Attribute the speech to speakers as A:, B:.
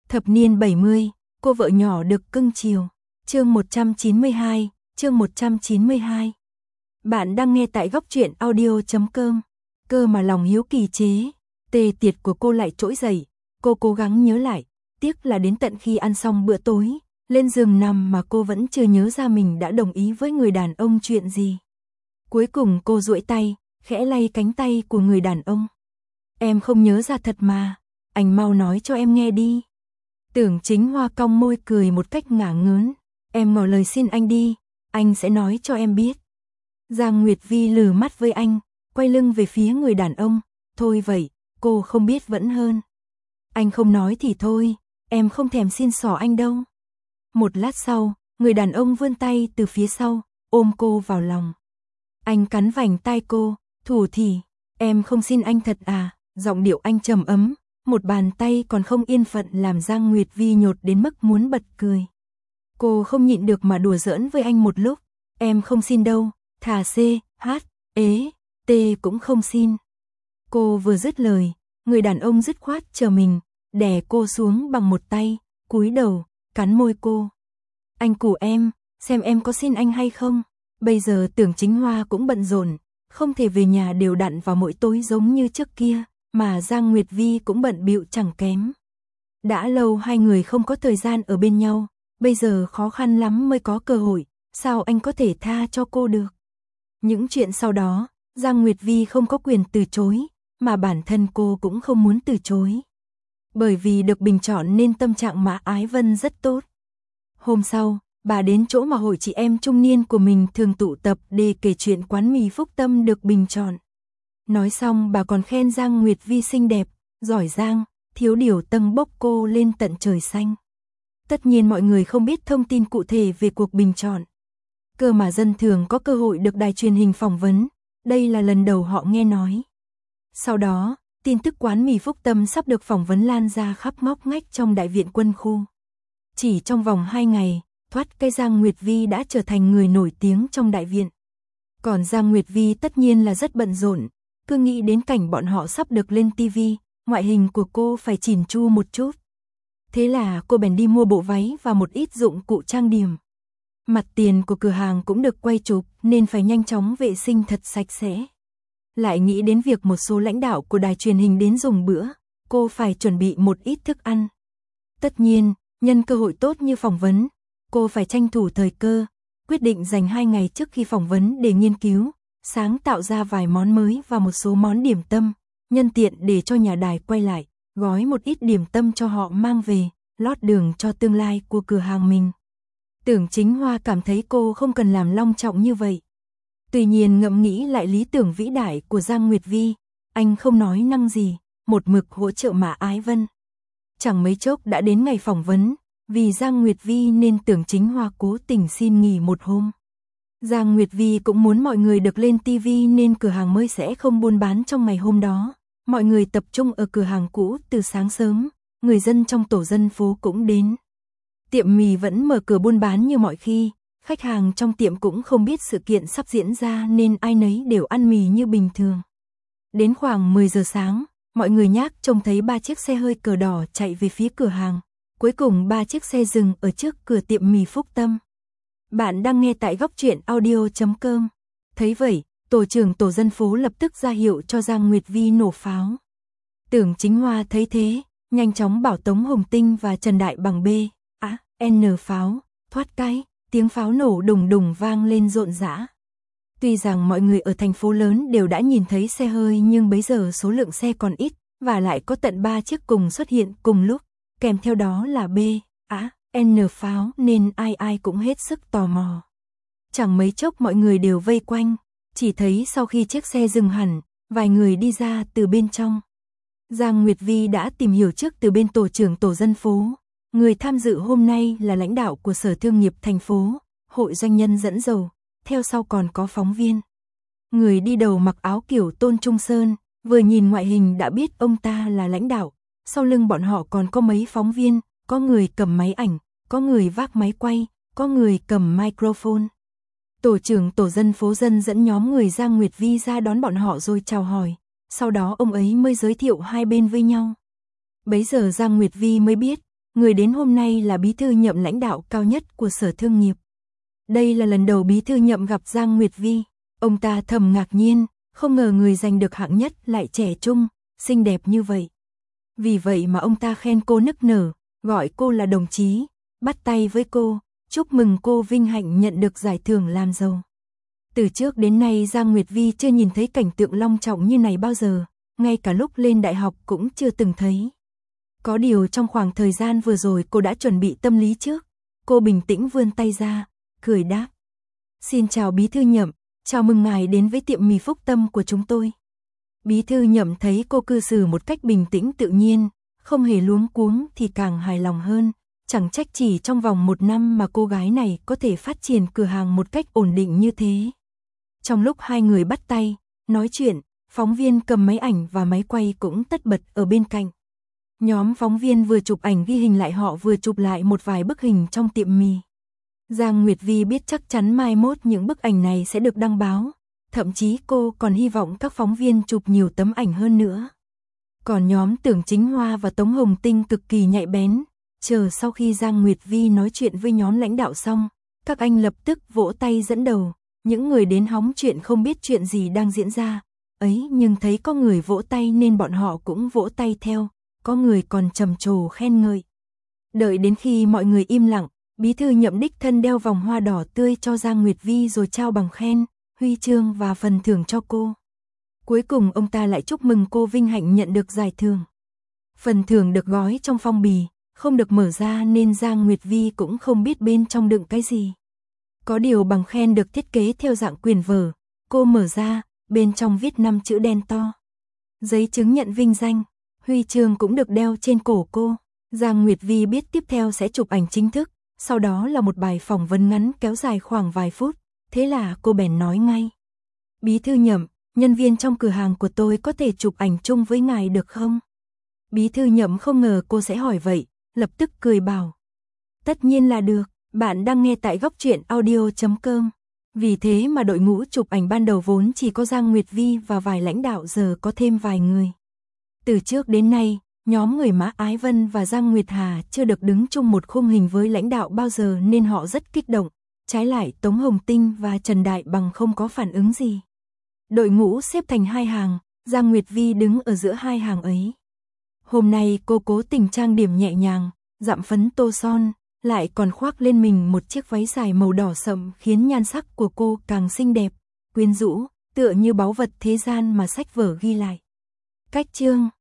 A: Thập niên 70, cô vợ nhỏ được cưng chiều. Chương 192, chương 192. Bạn đang nghe tại góc truyện audio.com. Cơ mà lòng hiếu kỳ chế, tê tiệt của cô lại trỗi dậy. Cô cố gắng nhớ lại, tiếc là đến tận khi ăn xong bữa tối, lên giường nằm mà cô vẫn chưa nhớ ra mình đã đồng ý với người đàn ông chuyện gì. Cuối cùng cô duỗi tay, khẽ lay cánh tay của người đàn ông. Em không nhớ ra thật mà, anh mau nói cho em nghe đi. Tưởng Chính Hoa cong môi cười một cách ngả ngớn. Em ngỏ lời xin anh đi, anh sẽ nói cho em biết. Giang Nguyệt Vi lừ mắt với anh, quay lưng về phía người đàn ông. Thôi vậy, cô không biết vẫn hơn. Anh không nói thì thôi, em không thèm xin xỏ anh đâu. Một lát sau, người đàn ông vươn tay từ phía sau, ôm cô vào lòng. Anh cắn vành tai cô, thủ thỉ, em không xin anh thật à, giọng điệu anh trầm ấm, một bàn tay còn không yên phận làm Giang Nguyệt Vi nhột đến mức muốn bật cười. Cô không nhịn được mà đùa giỡn với anh một lúc, em không xin đâu, thà C, H, ế, T cũng không xin. Cô vừa dứt lời, người đàn ông dứt khoát chờ mình, đè cô xuống bằng một tay, cúi đầu, cắn môi cô. Anh củ em, xem em có xin anh hay không. Bây giờ Tưởng Chính Hoa cũng bận rộn, không thể về nhà đều đặn vào mỗi tối giống như trước kia, mà Giang Nguyệt Vi cũng bận bịu chẳng kém. Đã lâu hai người không có thời gian ở bên nhau, bây giờ khó khăn lắm mới có cơ hội, sao anh có thể tha cho cô được. Những chuyện sau đó, Giang Nguyệt Vi không có quyền từ chối, mà bản thân cô cũng không muốn từ chối. Bởi vì được bình chọn nên tâm trạng Mã Ái Vân rất tốt. Hôm sau, bà đến chỗ mà hội chị em trung niên của mình thường tụ tập để kể chuyện quán mì Phúc Tâm được bình chọn. Nói xong bà còn khen Giang Nguyệt Vi xinh đẹp, giỏi giang, thiếu điều tâng bốc cô lên tận trời xanh. Tất nhiên mọi người không biết thông tin cụ thể về cuộc bình chọn. Cơ mà dân thường có cơ hội được đài truyền hình phỏng vấn, đây là lần đầu họ nghe nói. Sau đó, tin tức quán mì Phúc Tâm sắp được phỏng vấn lan ra khắp ngóc ngách trong đại viện quân khu. Chỉ trong vòng 2 ngày, thoát cái Giang Nguyệt Vi đã trở thành người nổi tiếng trong đại viện. Còn Giang Nguyệt Vi tất nhiên là rất bận rộn, cứ nghĩ đến cảnh bọn họ sắp được lên TV, ngoại hình của cô phải chỉn chu một chút. Thế là cô bèn đi mua bộ váy và một ít dụng cụ trang điểm. Mặt tiền của cửa hàng cũng được quay chụp nên phải nhanh chóng vệ sinh thật sạch sẽ. Lại nghĩ đến việc một số lãnh đạo của đài truyền hình đến dùng bữa, cô phải chuẩn bị một ít thức ăn. Tất nhiên, nhân cơ hội tốt như phỏng vấn, cô phải tranh thủ thời cơ, quyết định dành 2 ngày trước khi phỏng vấn để nghiên cứu, sáng tạo ra vài món mới và một số món điểm tâm, nhân tiện để cho nhà đài quay lại, gói một ít điểm tâm cho họ mang về, lót đường cho tương lai của cửa hàng mình. Tưởng Chính Hoa cảm thấy cô không cần làm long trọng như vậy. Tuy nhiên ngẫm nghĩ lại lý tưởng vĩ đại của Giang Nguyệt Vi, anh không nói năng gì, một mực hỗ trợ Mã Ái Vân. Chẳng mấy chốc đã đến ngày phỏng vấn, vì Giang Nguyệt Vi nên Tưởng Chính Hoa cố tình xin nghỉ một hôm. Giang Nguyệt Vi cũng muốn mọi người được lên TV nên cửa hàng mới sẽ không buôn bán trong ngày hôm đó. Mọi người tập trung ở cửa hàng cũ từ sáng sớm, người dân trong tổ dân phố cũng đến. Tiệm mì vẫn mở cửa buôn bán như mọi khi, khách hàng trong tiệm cũng không biết sự kiện sắp diễn ra nên ai nấy đều ăn mì như bình thường. Đến khoảng 10 giờ sáng, mọi người nhác trông thấy 3 chiếc xe hơi cờ đỏ chạy về phía cửa hàng. Cuối cùng 3 chiếc xe dừng ở trước cửa tiệm mì Phúc Tâm. Bạn đang nghe tại góc truyện audio.com. Thấy vậy, tổ trưởng tổ dân phố lập tức ra hiệu cho Giang Nguyệt Vi nổ pháo. Tưởng Chính Hoa thấy thế, nhanh chóng bảo Tống Hồng Tinh và Trần Đại Bằng B, N pháo, thoát cái, tiếng pháo nổ đùng đùng vang lên rộn rã. Tuy rằng mọi người ở thành phố lớn đều đã nhìn thấy xe hơi nhưng bấy giờ số lượng xe còn ít, và lại có tận 3 chiếc cùng xuất hiện cùng lúc, kèm theo đó là B, N pháo nên ai ai cũng hết sức tò mò. Chẳng mấy chốc mọi người đều vây quanh, chỉ thấy sau khi chiếc xe dừng hẳn, vài người đi ra từ bên trong. Giang Nguyệt Vi đã tìm hiểu trước từ bên tổ trưởng tổ dân phố. Người tham dự hôm nay là lãnh đạo của Sở Thương nghiệp thành phố, Hội Doanh nhân dẫn dầu, theo sau còn có phóng viên. Người đi đầu mặc áo kiểu Tôn Trung Sơn, vừa nhìn ngoại hình đã biết ông ta là lãnh đạo, sau lưng bọn họ còn có mấy phóng viên, có người cầm máy ảnh, có người vác máy quay, có người cầm microphone. Tổ trưởng tổ dân phố dân dẫn nhóm người Giang Nguyệt Vi ra đón bọn họ rồi chào hỏi, sau đó ông ấy mới giới thiệu hai bên với nhau. Bấy giờ Giang Nguyệt Vi mới biết, Người đến hôm nay là bí thư nhậm lãnh đạo cao nhất của Sở Thương nghiệp. Đây là lần đầu bí thư nhậm gặp Giang Nguyệt Vi. Ông ta thầm ngạc nhiên, không ngờ người giành được hạng nhất lại trẻ trung, xinh đẹp như vậy. Vì vậy mà ông ta khen cô nức nở, gọi cô là đồng chí, bắt tay với cô, chúc mừng cô vinh hạnh nhận được giải thưởng làm giàu. Từ trước đến nay Giang Nguyệt Vi chưa nhìn thấy cảnh tượng long trọng như này bao giờ, ngay cả lúc lên đại học cũng chưa từng thấy. Có điều trong khoảng thời gian vừa rồi cô đã chuẩn bị tâm lý trước, cô bình tĩnh vươn tay ra, cười đáp. Xin chào bí thư nhậm, chào mừng ngài đến với tiệm mì Phúc Tâm của chúng tôi. Bí thư nhậm thấy cô cư xử một cách bình tĩnh tự nhiên, không hề luống cuống thì càng hài lòng hơn, chẳng trách chỉ trong vòng 1 năm mà cô gái này có thể phát triển cửa hàng một cách ổn định như thế. Trong lúc hai người bắt tay, nói chuyện, phóng viên cầm máy ảnh và máy quay cũng tất bật ở bên cạnh. Nhóm phóng viên vừa chụp ảnh ghi hình lại họ vừa chụp lại một vài bức hình trong tiệm mì. Giang Nguyệt Vi biết chắc chắn mai mốt những bức ảnh này sẽ được đăng báo, thậm chí cô còn hy vọng các phóng viên chụp nhiều tấm ảnh hơn nữa. Còn nhóm Tưởng Chính Hoa và Tống Hồng Tinh cực kỳ nhạy bén, chờ sau khi Giang Nguyệt Vi nói chuyện với nhóm lãnh đạo xong, các anh lập tức vỗ tay dẫn đầu, những người đến hóng chuyện không biết chuyện gì đang diễn ra, ấy nhưng thấy có người vỗ tay nên bọn họ cũng vỗ tay theo, có người còn trầm trồ khen ngợi. Đợi đến khi mọi người im lặng, bí thư nhậm đích thân đeo vòng hoa đỏ tươi cho Giang Nguyệt Vi rồi trao bằng khen, huy chương và phần thưởng cho cô. Cuối cùng ông ta lại chúc mừng cô vinh hạnh nhận được giải thưởng. Phần thưởng được gói trong phong bì, không được mở ra nên Giang Nguyệt Vi cũng không biết bên trong đựng cái gì. Có điều bằng khen được thiết kế theo dạng quyển vở, cô mở ra, bên trong viết 5 chữ đen to. Giấy chứng nhận vinh danh, huy chương cũng được đeo trên cổ cô. Giang Nguyệt Vi biết tiếp theo sẽ chụp ảnh chính thức, sau đó là một bài phỏng vấn ngắn kéo dài khoảng vài phút, thế là cô bèn nói ngay. Bí thư nhậm, nhân viên trong cửa hàng của tôi có thể chụp ảnh chung với ngài được không? Bí thư nhậm không ngờ cô sẽ hỏi vậy, lập tức cười bảo. Tất nhiên là được, bạn đang nghe tại góc truyện audio.com. Vì thế mà đội ngũ chụp ảnh ban đầu vốn chỉ có Giang Nguyệt Vi và vài lãnh đạo giờ có thêm vài người. Từ trước đến nay, nhóm người Mã Ái Vân và Giang Nguyệt Hà chưa được đứng chung một khung hình với lãnh đạo bao giờ nên họ rất kích động. Trái lại Tống Hồng Tinh và Trần Đại Bằng không có phản ứng gì. Đội ngũ xếp thành 2 hàng, Giang Nguyệt Vi đứng ở giữa 2 hàng ấy. Hôm nay cô cố tình trang điểm nhẹ nhàng, dặm phấn tô son, lại còn khoác lên mình một chiếc váy dài màu đỏ sậm khiến nhan sắc của cô càng xinh đẹp, quyến rũ, tựa như báu vật thế gian mà sách vở ghi lại. Cách chương